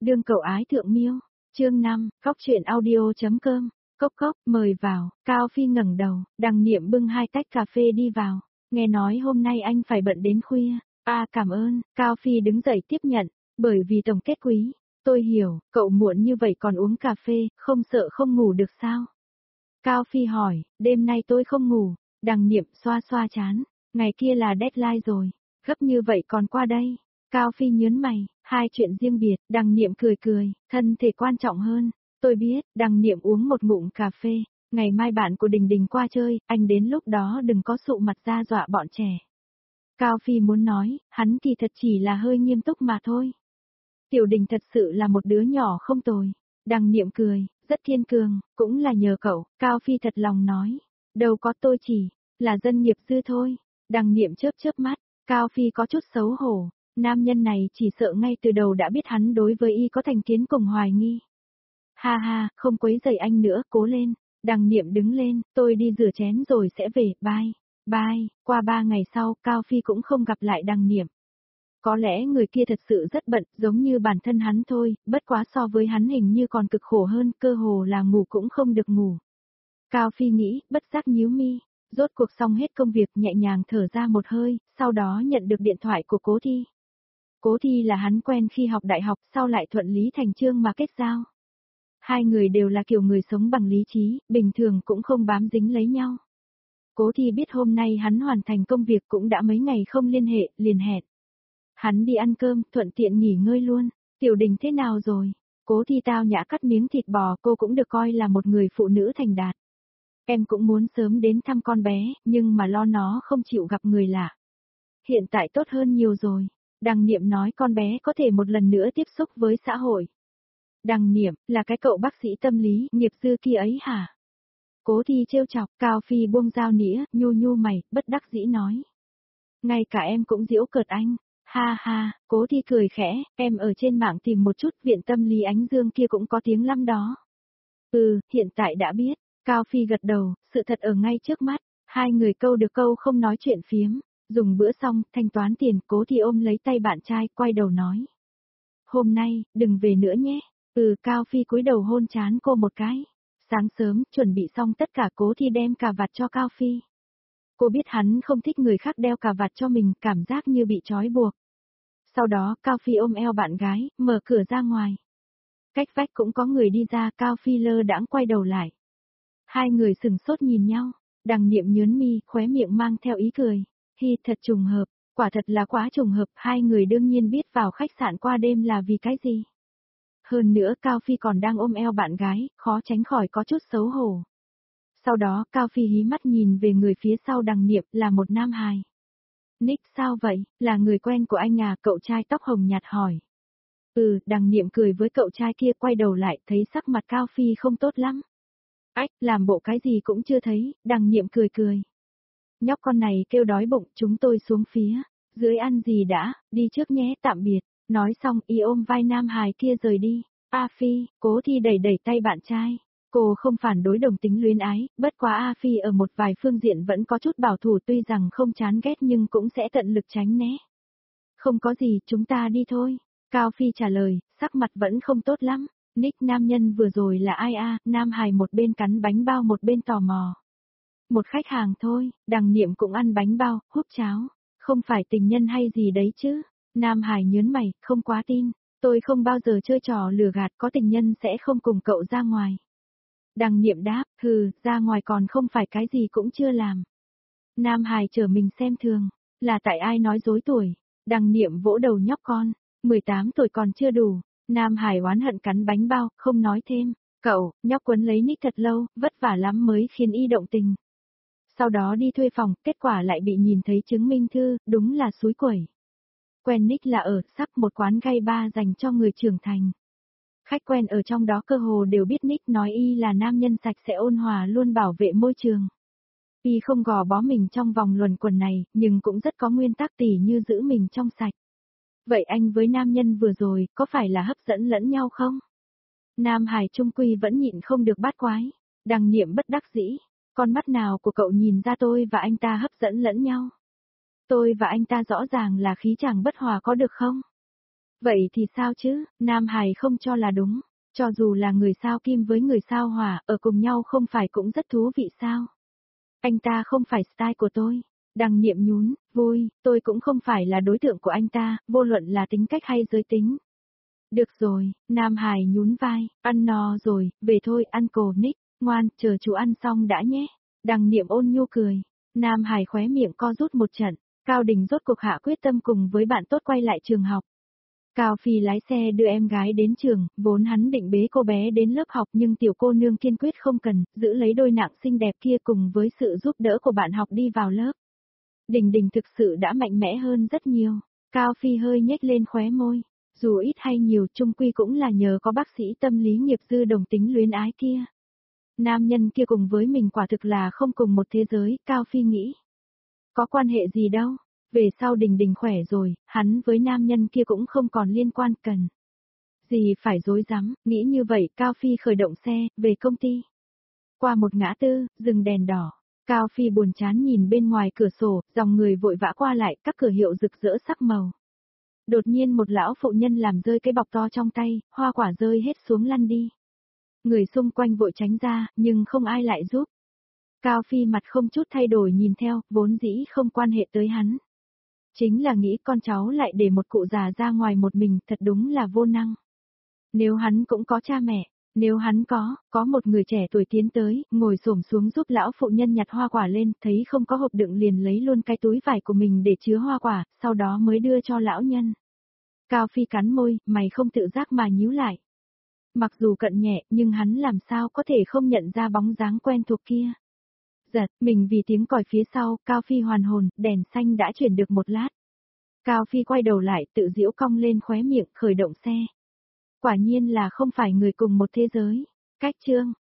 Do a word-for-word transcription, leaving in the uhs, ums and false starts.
Đương cậu ái thượng miêu. Chương năm, Cóc truyện audio.com. Cốc cốc, mời vào. Cao Phi ngẩng đầu, Đằng Niệm bưng hai tách cà phê đi vào. Nghe nói hôm nay anh phải bận đến khuya. À cảm ơn. Cao Phi đứng dậy tiếp nhận. Bởi vì tổng kết quý. Tôi hiểu, cậu muộn như vậy còn uống cà phê, không sợ không ngủ được sao? Cao Phi hỏi, đêm nay tôi không ngủ. Đằng Niệm xoa xoa chán. Ngày kia là deadline rồi. Gấp như vậy còn qua đây. Cao Phi nhớn mày, hai chuyện riêng biệt. Đằng Niệm cười cười, thân thể quan trọng hơn. Tôi biết. Đằng Niệm uống một ngụm cà phê. Ngày mai bạn của Đình Đình qua chơi, anh đến lúc đó đừng có sụ mặt ra dọa bọn trẻ. Cao Phi muốn nói, hắn thì thật chỉ là hơi nghiêm túc mà thôi. Tiểu Đình thật sự là một đứa nhỏ không tồi. Đằng Niệm cười, rất thiên cường, cũng là nhờ cậu. Cao Phi thật lòng nói, đâu có, tôi chỉ là dân nghiệp dư thôi. Đằng Niệm chớp chớp mắt, Cao Phi có chút xấu hổ. Nam nhân này chỉ sợ ngay từ đầu đã biết hắn đối với y có thành kiến cùng hoài nghi. Ha ha, không quấy rầy anh nữa, cố lên. Đằng Niệm đứng lên, tôi đi rửa chén rồi sẽ về, bye. Bye. Qua ba ngày sau, Cao Phi cũng không gặp lại Đằng Niệm. Có lẽ người kia thật sự rất bận, giống như bản thân hắn thôi, bất quá so với hắn hình như còn cực khổ hơn, cơ hồ là ngủ cũng không được ngủ. Cao Phi nghĩ, bất giác nhíu mi, rốt cuộc xong hết công việc, nhẹ nhàng thở ra một hơi, sau đó nhận được điện thoại của Cố Thi. Cố Thi là hắn quen khi học đại học, sau lại thuận lý thành chương mà kết giao. Hai người đều là kiểu người sống bằng lý trí, bình thường cũng không bám dính lấy nhau. Cố Thi biết hôm nay hắn hoàn thành công việc cũng đã mấy ngày không liên hệ, liền hẹn. Hắn đi ăn cơm, thuận tiện nghỉ ngơi luôn. Tiểu Đình thế nào rồi? Cố Thi tao nhã cắt miếng thịt bò, cô cũng được coi là một người phụ nữ thành đạt. Em cũng muốn sớm đến thăm con bé, nhưng mà lo nó không chịu gặp người lạ. Hiện tại tốt hơn nhiều rồi. Đằng Niệm nói con bé có thể một lần nữa tiếp xúc với xã hội. Đằng Niệm, là cái cậu bác sĩ tâm lý, nghiệp dư kia ấy hả? Cố Thi trêu chọc, Cao Phi buông dao nĩa, nhu nhu mày, bất đắc dĩ nói. Ngay cả em cũng giễu cợt anh. Ha ha, Cố Thi cười khẽ, em ở trên mạng tìm một chút, viện tâm lý Ánh Dương kia cũng có tiếng lắm đó. Ừ, hiện tại đã biết. Cao Phi gật đầu, sự thật ở ngay trước mắt. Hai người câu được câu không nói chuyện phiếm. Dùng bữa xong, thanh toán tiền, Cố Thi ôm lấy tay bạn trai, quay đầu nói. Hôm nay, đừng về nữa nhé. Ừ, Cao Phi cúi đầu hôn trán cô một cái. Sáng sớm, chuẩn bị xong tất cả, Cố Thi đem cà vạt cho Cao Phi. Cô biết hắn không thích người khác đeo cà vạt cho mình, cảm giác như bị trói buộc. Sau đó, Cao Phi ôm eo bạn gái, mở cửa ra ngoài. Cách vách cũng có người đi ra, Cao Phi lơ đãng quay đầu lại. Hai người sừng sốt nhìn nhau, Đằng Niệm nhớn mi, khóe miệng mang theo ý cười. Hi, thật trùng hợp, quả thật là quá trùng hợp, hai người đương nhiên biết vào khách sạn qua đêm là vì cái gì. Hơn nữa Cao Phi còn đang ôm eo bạn gái, khó tránh khỏi có chút xấu hổ. Sau đó, Cao Phi hí mắt nhìn về người phía sau Đằng Niệm, là một nam hài. Nick sao vậy, là người quen của anh à, cậu trai tóc hồng nhạt hỏi. Ừ, Đằng Niệm cười với cậu trai kia, quay đầu lại, thấy sắc mặt Cao Phi không tốt lắm. Ách, làm bộ cái gì cũng chưa thấy, Đằng Niệm cười cười. Nhóc con này kêu đói bụng, chúng tôi xuống phía dưới ăn gì đã, đi trước nhé, tạm biệt. Nói xong, y ôm vai nam hài kia rời đi. A Phi, Cố Thi đẩy đẩy tay bạn trai. Cô không phản đối đồng tính luyến ái, bất quá A Phi ở một vài phương diện vẫn có chút bảo thủ, tuy rằng không chán ghét nhưng cũng sẽ tận lực tránh né. Không có gì, chúng ta đi thôi. Cao Phi trả lời, sắc mặt vẫn không tốt lắm. Nick nam nhân vừa rồi là ai a? Nam hài một bên cắn bánh bao một bên tò mò. Một khách hàng thôi, Đằng Niệm cũng ăn bánh bao, húp cháo. Không phải tình nhân hay gì đấy chứ? Nam hài nhớn mày, không quá tin. Tôi không bao giờ chơi trò lừa gạt, có tình nhân sẽ không cùng cậu ra ngoài. Đằng Niệm đáp, hừ, ra ngoài còn không phải cái gì cũng chưa làm. Nam hài trở mình xem thường, là tại ai nói dối tuổi. Đằng Niệm vỗ đầu nhóc con, mười tám tuổi còn chưa đủ. Nam hài oán hận cắn bánh bao, không nói thêm. Cậu, nhóc quấn lấy Nick thật lâu, vất vả lắm mới khiến y động tình. Sau đó đi thuê phòng, kết quả lại bị nhìn thấy chứng minh thư, đúng là xúi quẩy. Quen Nick là ở sắp một quán gay bar dành cho người trưởng thành. Khách quen ở trong đó cơ hồ đều biết Nick nói y là nam nhân sạch sẽ ôn hòa luôn bảo vệ môi trường. Y không gò bó mình trong vòng luẩn quẩn này, nhưng cũng rất có nguyên tắc tỉ như giữ mình trong sạch. Vậy anh với nam nhân vừa rồi, có phải là hấp dẫn lẫn nhau không? Nam Hải trung quy vẫn nhịn không được bát quái. Đằng Niệm bất đắc dĩ. Con mắt nào của cậu nhìn ra tôi và anh ta hấp dẫn lẫn nhau? Tôi và anh ta rõ ràng là khí chàng bất hòa có được không? Vậy thì sao chứ, Nam Hải không cho là đúng. Cho dù là người sao kim với người sao hỏa, ở cùng nhau không phải cũng rất thú vị sao? Anh ta không phải style của tôi. Đằng Niệm nhún, vui, tôi cũng không phải là đối tượng của anh ta, vô luận là tính cách hay giới tính. Được rồi, Nam Hải nhún vai, ăn no rồi, về thôi Uncle Nick, ngoan, chờ chú ăn xong đã nhé. Đằng Niệm ôn nhu cười. Nam Hải khóe miệng co rút một trận, Cao Đình rốt cuộc hạ quyết tâm cùng với bạn tốt quay lại trường học. Cao Phi lái xe đưa em gái đến trường, vốn hắn định bế cô bé đến lớp học nhưng tiểu cô nương kiên quyết không cần, giữ lấy đôi nạng xinh đẹp kia cùng với sự giúp đỡ của bạn học đi vào lớp. Đình Đình thực sự đã mạnh mẽ hơn rất nhiều. Cao Phi hơi nhếch lên khóe môi. Dù ít hay nhiều chung quy cũng là nhờ có bác sĩ tâm lý nghiệp dư đồng tính luyến ái kia. Nam nhân kia cùng với mình quả thực là không cùng một thế giới, Cao Phi nghĩ. Có quan hệ gì đâu. Về sau Đình Đình khỏe rồi, hắn với nam nhân kia cũng không còn liên quan cần. Gì phải dối rắm, nghĩ như vậy Cao Phi khởi động xe, về công ty. Qua một ngã tư, dừng đèn đỏ. Cao Phi buồn chán nhìn bên ngoài cửa sổ, dòng người vội vã qua lại, các cửa hiệu rực rỡ sắc màu. Đột nhiên một lão phụ nhân làm rơi cái bọc to trong tay, hoa quả rơi hết xuống lăn đi. Người xung quanh vội tránh ra, nhưng không ai lại giúp. Cao Phi mặt không chút thay đổi nhìn theo, vốn dĩ không quan hệ tới hắn. Chính là nghĩ con cháu lại để một cụ già ra ngoài một mình, thật đúng là vô năng. Nếu hắn cũng có cha mẹ, nếu hắn có, có một người trẻ tuổi tiến tới, ngồi xổm xuống giúp lão phụ nhân nhặt hoa quả lên, thấy không có hộp đựng liền lấy luôn cái túi vải của mình để chứa hoa quả, sau đó mới đưa cho lão nhân. Cao Phi cắn môi, mày không tự giác mà nhíu lại. Mặc dù cận nhẹ, nhưng hắn làm sao có thể không nhận ra bóng dáng quen thuộc kia. Giật, mình vì tiếng còi phía sau, Cao Phi hoàn hồn, đèn xanh đã chuyển được một lát. Cao Phi quay đầu lại, tự giễu cong lên khóe miệng, khởi động xe. Quả nhiên là không phải người cùng một thế giới. Cách chương.